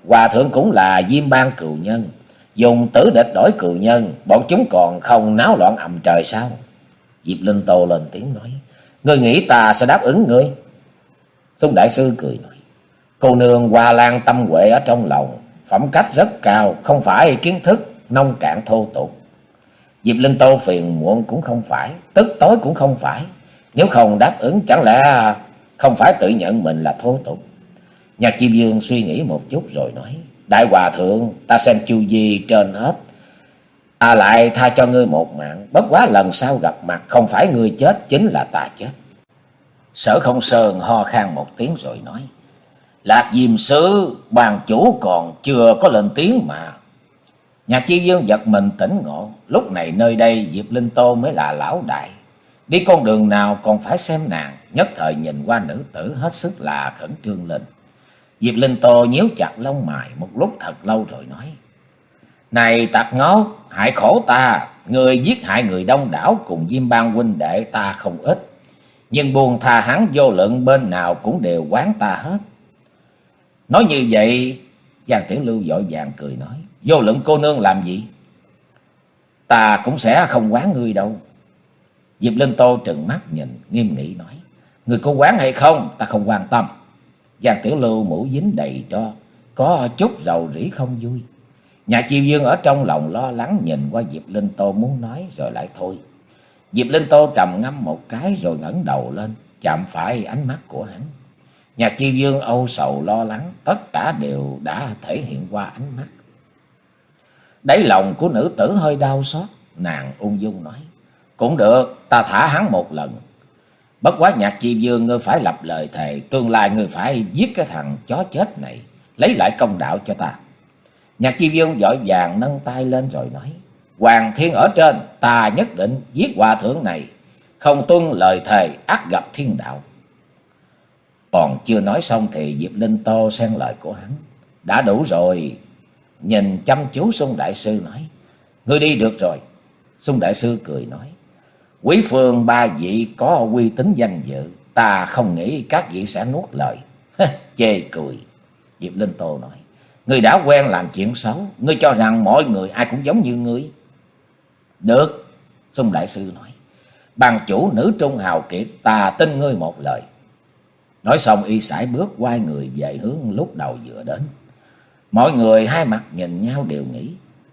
S1: Hòa thượng cũng là Diêm Bang cừu nhân, dùng tử địch đổi cừu nhân, bọn chúng còn không náo loạn ầm trời sao? Diệp Linh Tô lên tiếng nói, ngươi nghĩ ta sẽ đáp ứng ngươi? Xung đại sư cười nói, cô nương Hoa Lan tâm huệ ở trong lòng, phẩm cách rất cao, không phải kiến thức nông cạn thô tục. Diệp Linh Tô phiền muộn cũng không phải, tức tối cũng không phải. Nếu không đáp ứng chẳng lẽ không phải tự nhận mình là thô tục? Nhạc Chi Dương suy nghĩ một chút rồi nói, đại hòa thượng, ta xem chu vi trên hết, ta lại tha cho ngươi một mạng, bất quá lần sau gặp mặt không phải ngươi chết chính là ta chết. Sở Không Sơn ho khan một tiếng rồi nói, Lạc Diêm Sứ, bàn chủ còn chưa có lên tiếng mà. Nhạc Chi Dương giật mình tỉnh ngộ, lúc này nơi đây Diệp Linh Tô mới là lão đại. Đi con đường nào còn phải xem nàng, nhất thời nhìn qua nữ tử hết sức là khẩn trương lên. Diệp Linh Tô nhíu chặt lông mày một lúc thật lâu rồi nói, này tặc ngốc, hại khổ ta, người giết hại người đông đảo cùng Diêm Bang huynh đệ ta không ít, nhưng buông tha hắn vô luận bên nào cũng đều quán ta hết. Nói như vậy, Giang Tiểu Lưu vội vàng cười nói, vô luận cô nương làm gì, ta cũng sẽ không quán ngươi đâu. Diệp Linh Tô trừng mắt nhìn, nghiêm nghị nói, người có quán hay không, ta không quan tâm. Giang Tiểu Lưu mũi dính đầy tro, có chút rầu rĩ không vui. Nhà Chiêu Dương ở trong lòng lo lắng nhìn qua Diệp Linh Tô muốn nói rồi lại thôi. Diệp Linh Tô trầm ngâm một cái rồi ngẩng đầu lên, chạm phải ánh mắt của hắn. Nhà Chiêu Dương âu sầu lo lắng, tất cả đều đã thể hiện qua ánh mắt. Đáy lòng của nữ tử hơi đau xót, nàng ung dung nói, cũng được, ta thả hắn một lần. Bất quá Nhạc Chi Dương, ngươi phải lập lời thề, tương lai ngươi phải giết cái thằng chó chết này, lấy lại công đạo cho ta. Nhạc Chi Dương vội vàng nâng tay lên rồi nói, Hoàng thiên ở trên, ta nhất định giết hòa thượng này, không tuân lời thề ắt gặp thiên đạo. Còn chưa nói xong thì Diệp Linh Tô xen lời của hắn, đã đủ rồi. Nhìn chăm chú Xung đại sư nói, ngươi đi được rồi. Xung đại sư cười nói, quý phương ba vị có uy tín danh dự, ta không nghĩ các vị sẽ nuốt lời. Chê cười. Diệp Linh Tô nói, ngươi đã quen làm chuyện xấu, ngươi cho rằng mọi người ai cũng giống như ngươi. Được. Xung đại sư nói, ban chủ nữ trung hào kiệt, ta tin ngươi một lời. Nói xong y sải bước quay người về hướng lúc đầu vừa đến. Mọi người hai mặt nhìn nhau đều nghĩ,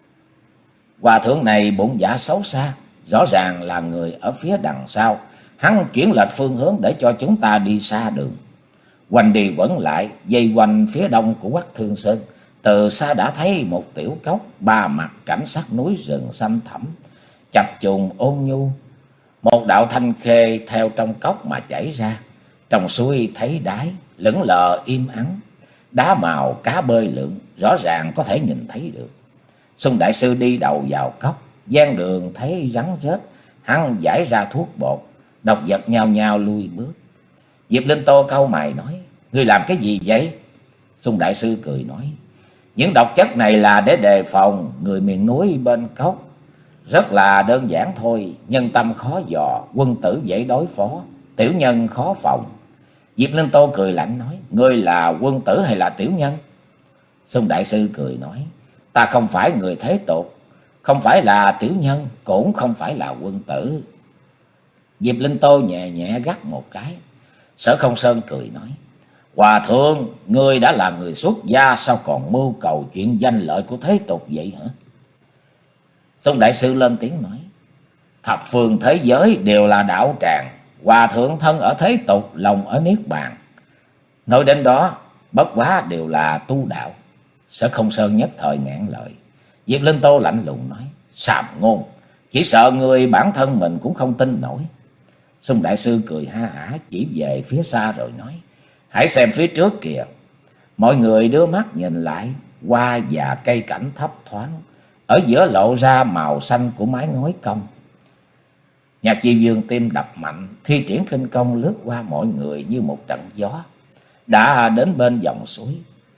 S1: hòa thượng này bụng dạ xấu xa, rõ ràng là người ở phía đằng sau, hắn chuyển lệch phương hướng để cho chúng ta đi xa đường. Quanh đi quẩn lại, dây quanh phía đông của Quắc Thương Sơn, từ xa đã thấy một tiểu cốc, ba mặt cảnh sắc núi rừng xanh thẳm, chập trùng ôn nhu. Một đạo thanh khê theo trong cốc mà chảy ra, trong suối thấy đáy, lững lờ im ắng, đá màu cá bơi lượn, rõ ràng có thể nhìn thấy được. Xung đại sư đi đầu vào cốc, gian đường thấy rắn rết, hắn giải ra thuốc bột, độc vật nhao nhao lui bước. Diệp Linh Tô cau mày nói, ngươi làm cái gì vậy? Xung đại sư cười nói, những độc chất này là để đề phòng người miền núi bên cốc, rất là đơn giản thôi, nhân tâm khó dò, quân tử dễ đối phó, tiểu nhân khó phòng. Diệp Linh Tô cười lạnh nói, ngươi là quân tử hay là tiểu nhân? Xung đại sư cười nói, ta không phải người thế tục, không phải là tiểu nhân, cũng không phải là quân tử. Diệp Linh Tô nhẹ nhẹ gắt một cái. Sở Không Sơn cười nói, hòa thượng, ngươi đã là người xuất gia, sao còn mưu cầu chuyện danh lợi của thế tục vậy hả? Xung đại sư lên tiếng nói, thập phương thế giới đều là đạo tràng, hòa thượng thân ở thế tục, lòng ở niết bàn, nói đến đó bất quá đều là tu đạo. Sở Không Sơn nhất thời ngạn lời. Diệp Linh Tô lạnh lùng nói, sàm ngôn, chỉ sợ người bản thân mình cũng không tin nổi. Xung đại sư cười ha hả chỉ về phía xa rồi nói, hãy xem phía trước kìa. Mọi người đưa mắt nhìn lại, hoa và cây cảnh thấp thoáng, ở giữa lộ ra màu xanh của mái ngói cong. Nhạc Chi Dương tim đập mạnh, thi triển khinh công lướt qua mọi người như một trận gió, đã đến bên dòng suối.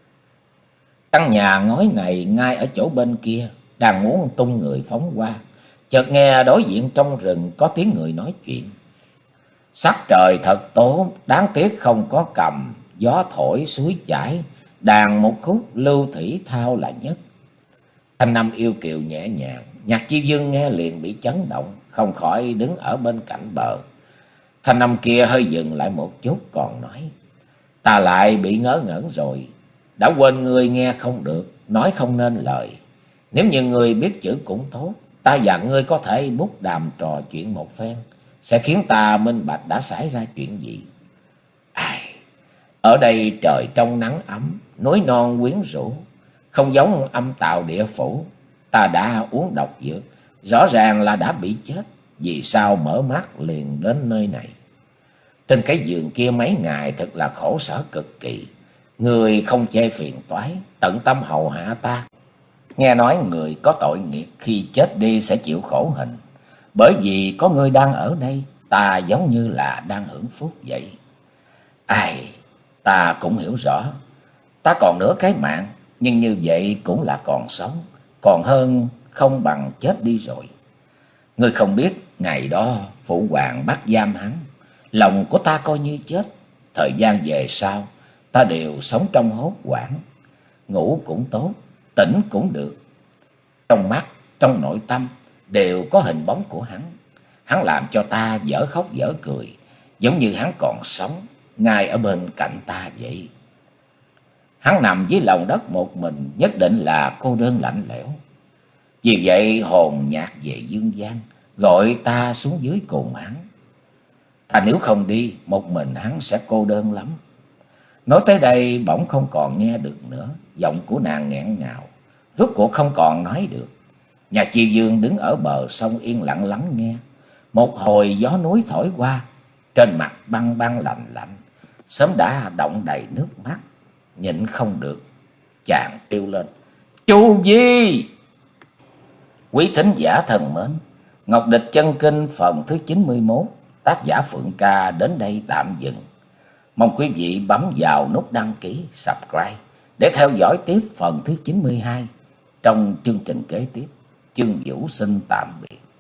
S1: Căn nhà ngói này ngay ở chỗ bên kia, đang muốn tung người phóng qua, chợt nghe đối diện trong rừng có tiếng người nói chuyện. Sắc trời thật tốt, đáng tiếc không có cầm, gió thổi suối chảy, đàn một khúc Lưu Thủy Thao là nhất. Thanh âm yêu kiều nhẹ nhàng, Nhạc Chi Dương nghe liền bị chấn động, không khỏi đứng ở bên cạnh bờ. Thanh âm kia hơi dừng lại một chút còn nói: Ta lại bị ngớ ngẩn rồi, đã quên ngươi nghe không được, nói không nên lời. Nếu như ngươi biết chữ cũng tốt, ta và ngươi có thể bút đàm trò chuyện một phen, sẽ khiến ta minh bạch đã xảy ra chuyện gì. Ai, ở đây trời trong nắng ấm, núi non quyến rũ, không giống âm tào địa phủ. Ta đã uống độc dược, rõ ràng là đã bị chết, vì sao mở mắt liền đến nơi này. Trên cái giường kia mấy ngày thật là khổ sở cực kỳ. Người không chê phiền toái, tận tâm hầu hạ ta. Nghe nói người có tội nghiệp khi chết đi sẽ chịu khổ hình. Bởi vì có người đang ở đây, ta giống như là đang hưởng phúc vậy. Ai, ta cũng hiểu rõ. Ta còn nửa cái mạng, nhưng như vậy cũng là còn sống, còn hơn không bằng chết đi rồi. Ngươi không biết, ngày đó phụ hoàng bắt giam hắn, lòng của ta coi như chết. Thời gian về sau, ta đều sống trong hốt hoảng, ngủ cũng tốt, tỉnh cũng được. Trong mắt, trong nội tâm đều có hình bóng của hắn. Hắn làm cho ta dở khóc dở cười, giống như hắn còn sống ngay ở bên cạnh ta vậy. Hắn nằm dưới lòng đất một mình, nhất định là cô đơn lạnh lẽo. Vì vậy hồn nhạc về dương gian, gọi ta xuống dưới cùng hắn. Ta nếu không đi, một mình hắn sẽ cô đơn lắm. Nói tới đây bỗng không còn nghe được nữa, giọng của nàng nghẹn ngào, rốt cuộc không còn nói được. Nhạc Chi Dương đứng ở bờ sông yên lặng lắng nghe. Một hồi gió núi thổi qua, trên mặt băng băng lạnh lạnh, sớm đã đọng đầy nước mắt. Nhịn không được, chàng kêu lên: Chu Di! Quý thính giả thân mến, Ngọc Địch Chân Kinh phần thứ chín mươi mốt, tác giả Phượng Ca đến đây tạm dừng. Mong quý vị bấm vào nút đăng ký, subscribe để theo dõi tiếp phần thứ chín mươi hai trong chương trình kế tiếp. Chương Vũ xin tạm biệt.